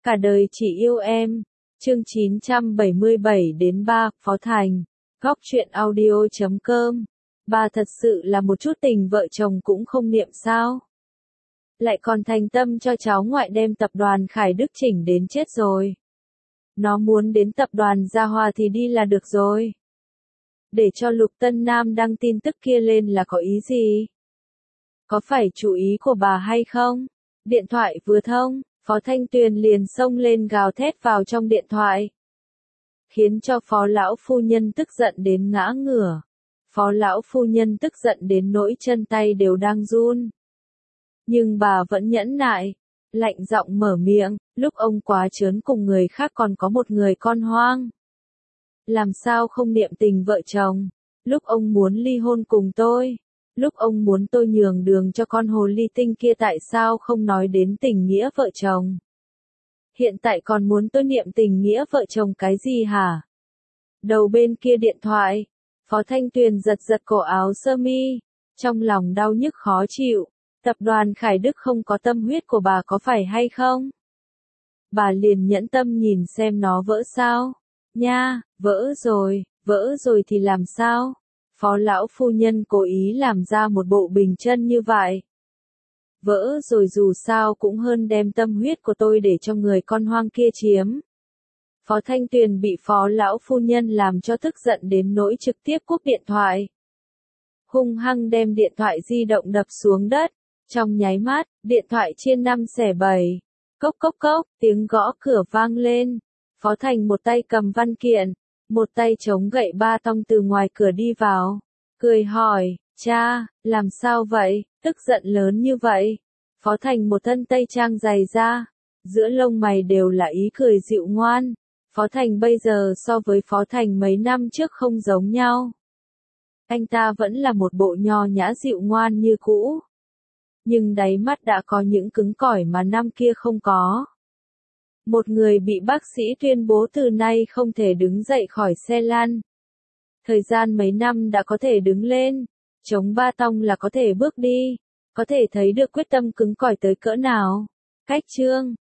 Cả đời chỉ yêu em. Chương 977 đến 3, Phó Thành. Góc truyện audio.com. Bà thật sự là một chút tình vợ chồng cũng không niệm sao? Lại còn thành tâm cho cháu ngoại đem tập đoàn Khải Đức chỉnh đến chết rồi. Nó muốn đến tập đoàn Gia Hòa thì đi là được rồi. Để cho Lục Tân Nam đăng tin tức kia lên là có ý gì? Có phải chủ ý của bà hay không? Điện thoại vừa thông, Phó Thanh Tuyền liền xông lên gào thét vào trong điện thoại. Khiến cho Phó Lão Phu Nhân tức giận đến ngã ngửa. Phó Lão Phu Nhân tức giận đến nỗi chân tay đều đang run. Nhưng bà vẫn nhẫn nại, lạnh giọng mở miệng, lúc ông quá trớn cùng người khác còn có một người con hoang. Làm sao không niệm tình vợ chồng? Lúc ông muốn ly hôn cùng tôi, lúc ông muốn tôi nhường đường cho con hồ ly tinh kia tại sao không nói đến tình nghĩa vợ chồng? Hiện tại còn muốn tôi niệm tình nghĩa vợ chồng cái gì hả? Đầu bên kia điện thoại, Phó Thanh Tuyền giật giật cổ áo sơ mi, trong lòng đau nhức khó chịu. Tập đoàn Khải Đức không có tâm huyết của bà có phải hay không? Bà liền nhẫn tâm nhìn xem nó vỡ sao? Nha, vỡ rồi thì làm sao? Phó Lão Phu Nhân cố ý làm ra một bộ bình chân như vậy. Vỡ rồi dù sao cũng hơn đem tâm huyết của tôi để cho người con hoang kia chiếm. Phó Thanh Tuyền bị Phó Lão Phu Nhân làm cho tức giận đến nỗi trực tiếp cúp điện thoại. Hung hăng đem điện thoại di động đập xuống đất. Trong nháy mắt, điện thoại chia 5 xẻ 7. Cốc cốc cốc, tiếng gõ cửa vang lên. Phó Thành một tay cầm văn kiện, một tay chống gậy ba tong từ ngoài cửa đi vào. Cười hỏi, cha, làm sao vậy, tức giận lớn như vậy. Phó Thành một thân tây trang dày da, giữa lông mày đều là ý cười dịu ngoan. Phó Thành bây giờ so với Phó Thành mấy năm trước không giống nhau. Anh ta vẫn là một bộ nho nhã dịu ngoan như cũ. Nhưng đáy mắt đã có những cứng cỏi mà năm kia không có. Một người bị bác sĩ tuyên bố từ nay không thể đứng dậy khỏi xe lăn. Thời gian mấy năm đã có thể đứng lên, chống ba tong là có thể bước đi, có thể thấy được quyết tâm cứng cỏi tới cỡ nào. Cách chương